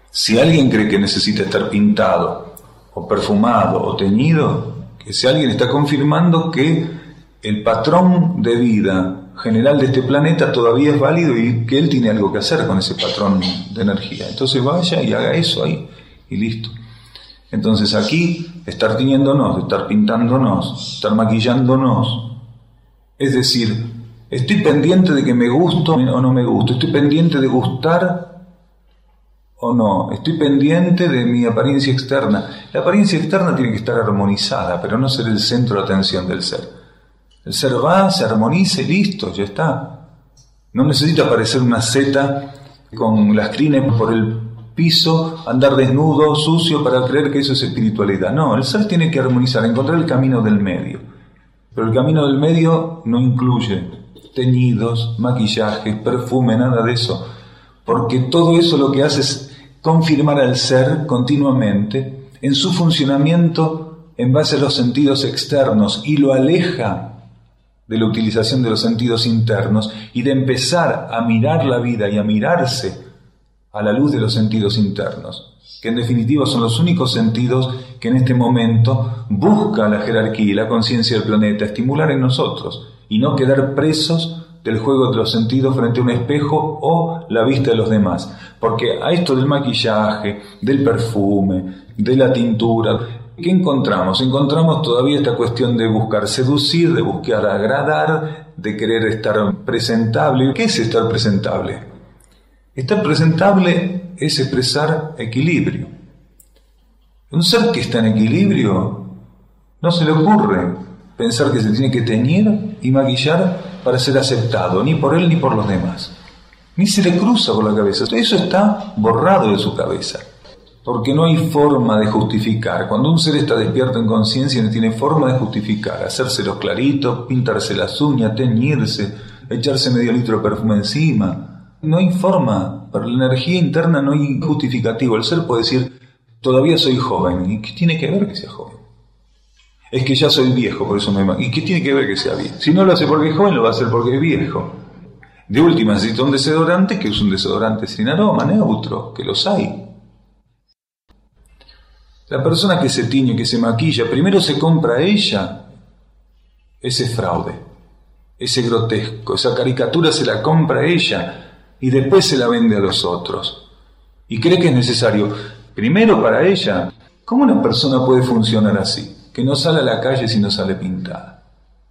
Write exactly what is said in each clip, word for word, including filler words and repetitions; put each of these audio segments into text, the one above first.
Si alguien cree que necesita estar pintado, o perfumado, o teñido, que si alguien está confirmando que el patrón de vida general de este planeta todavía es válido y que él tiene algo que hacer con ese patrón de energía. Entonces vaya y haga eso ahí, y listo. Entonces aquí, estar tiñéndonos, estar pintándonos, estar maquillándonos, es decir, estoy pendiente de que me gusto o no me gusto, estoy pendiente de gustar o no, estoy pendiente de mi apariencia externa. La apariencia externa tiene que estar armonizada, pero no ser el centro de atención del ser. El ser va, se armoniza y listo, ya está. No necesita parecer una seta con las crines por el piso, andar desnudo, sucio, para creer que eso es espiritualidad. No, el ser tiene que armonizar, encontrar el camino del medio. Pero el camino del medio no incluye teñidos, maquillajes, perfume, nada de eso. Porque todo eso lo que hace es confirmar al ser continuamente en su funcionamiento en base a los sentidos externos y lo aleja de la utilización de los sentidos internos y de empezar a mirar la vida y a mirarse a la luz de los sentidos internos, que en definitiva son los únicos sentidos que en este momento busca la jerarquía y la conciencia del planeta estimular en nosotros y no quedar presos del juego de los sentidos frente a un espejo o la vista de los demás. Porque a esto del maquillaje, del perfume, de la tintura, ¿qué encontramos? Encontramos todavía esta cuestión de buscar seducir, de buscar agradar, de querer estar presentable. ¿Qué es estar presentable? Estar presentable es expresar equilibrio. Un ser que está en equilibrio no se le ocurre pensar que se tiene que teñir y maquillar para ser aceptado, ni por él ni por los demás. Ni se le cruza por la cabeza. Eso está borrado de su cabeza. Porque no hay forma de justificar. Cuando un ser está despierto en conciencia, no tiene forma de justificar. Hacérselos claritos, pintarse las uñas, teñirse, echarse medio litro de perfume encima. No hay forma. Para la energía interna no hay justificativo. El ser puede decir, todavía soy joven. ¿Y qué tiene que ver que sea joven? Es que ya soy viejo, por eso me... ¿Y qué tiene que ver que sea viejo? Si no lo hace porque es joven, lo va a hacer porque es viejo. De última, necesita un desodorante, que es un desodorante sin aroma, neutro, que los hay. La persona que se tiñe, que se maquilla, primero se compra a ella ese fraude, ese grotesco, esa caricatura se la compra a ella y después se la vende a los otros. Y cree que es necesario, primero para ella. ¿Cómo una persona puede funcionar así? Que no sale a la calle si no sale pintada.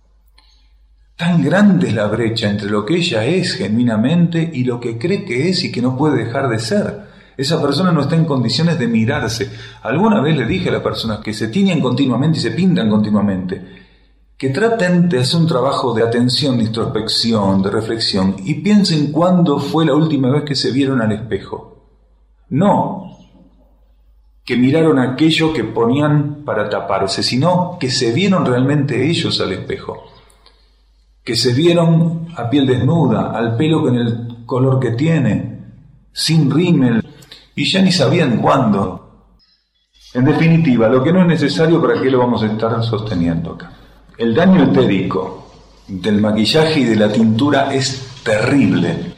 Tan grande es la brecha entre lo que ella es genuinamente y lo que cree que es y que no puede dejar de ser. Esa persona no está en condiciones de mirarse. Alguna vez le dije a las personas que se tiñen continuamente y se pintan continuamente, que traten de hacer un trabajo de atención, de introspección, de reflexión, y piensen cuándo fue la última vez que se vieron al espejo. No que miraron aquello que ponían para taparse, sino que se vieron realmente ellos al espejo, que se vieron a piel desnuda, al pelo con el color que tiene, sin rímel, y ya ni sabían cuándo. En definitiva, lo que no es necesario, ¿para qué lo vamos a estar sosteniendo acá? El daño etérico del maquillaje y de la tintura es terrible.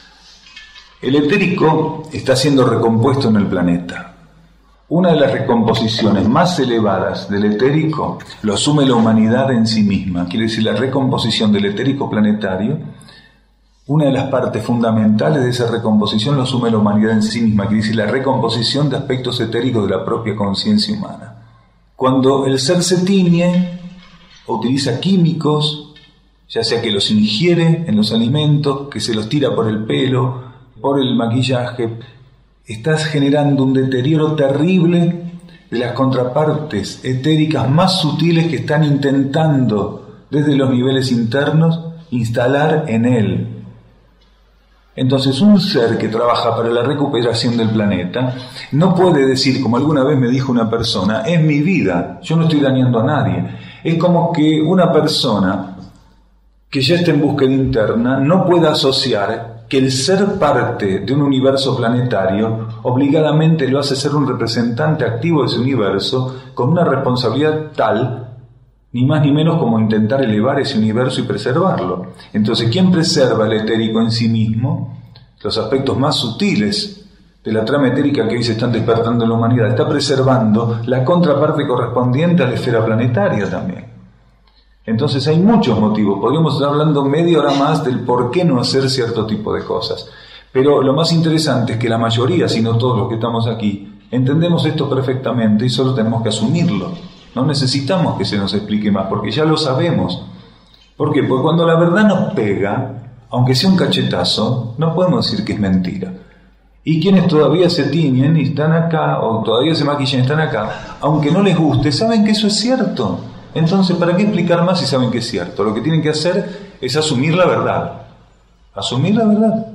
El etérico está siendo recompuesto en el planeta. Una de las recomposiciones más elevadas del etérico lo asume la humanidad en sí misma. Quiere decir, la recomposición del etérico planetario, una de las partes fundamentales de esa recomposición lo asume la humanidad en sí misma. Quiere decir, la recomposición de aspectos etéricos de la propia conciencia humana. Cuando el ser se tiñe o utiliza químicos, ya sea que los ingiere en los alimentos, que se los tira por el pelo, por el maquillaje, estás generando un deterioro terrible de las contrapartes etéricas más sutiles que están intentando desde los niveles internos instalar en él. Entonces un ser que trabaja para la recuperación del planeta no puede decir, como alguna vez me dijo una persona, es mi vida, yo no estoy dañando a nadie. Es como que una persona que ya está en búsqueda interna no pueda asociar que el ser parte de un universo planetario obligadamente lo hace ser un representante activo de ese universo con una responsabilidad tal, ni más ni menos como intentar elevar ese universo y preservarlo. Entonces, ¿quién preserva el etérico en sí mismo? Los aspectos más sutiles de la trama etérica que hoy se están despertando en la humanidad, está preservando la contraparte correspondiente a la esfera planetaria también. Entonces hay muchos motivos, podríamos estar hablando media hora más del por qué no hacer cierto tipo de cosas. Pero lo más interesante es que la mayoría, si no todos los que estamos aquí, entendemos esto perfectamente y solo tenemos que asumirlo. No necesitamos que se nos explique más, porque ya lo sabemos. ¿Por qué? Porque cuando la verdad nos pega, aunque sea un cachetazo, no podemos decir que es mentira. Y quienes todavía se tiñen y están acá, o todavía se maquillan y están acá, aunque no les guste, saben que eso es cierto. Entonces, ¿para qué explicar más si saben que es cierto? Lo que tienen que hacer es asumir la verdad. Asumir la verdad.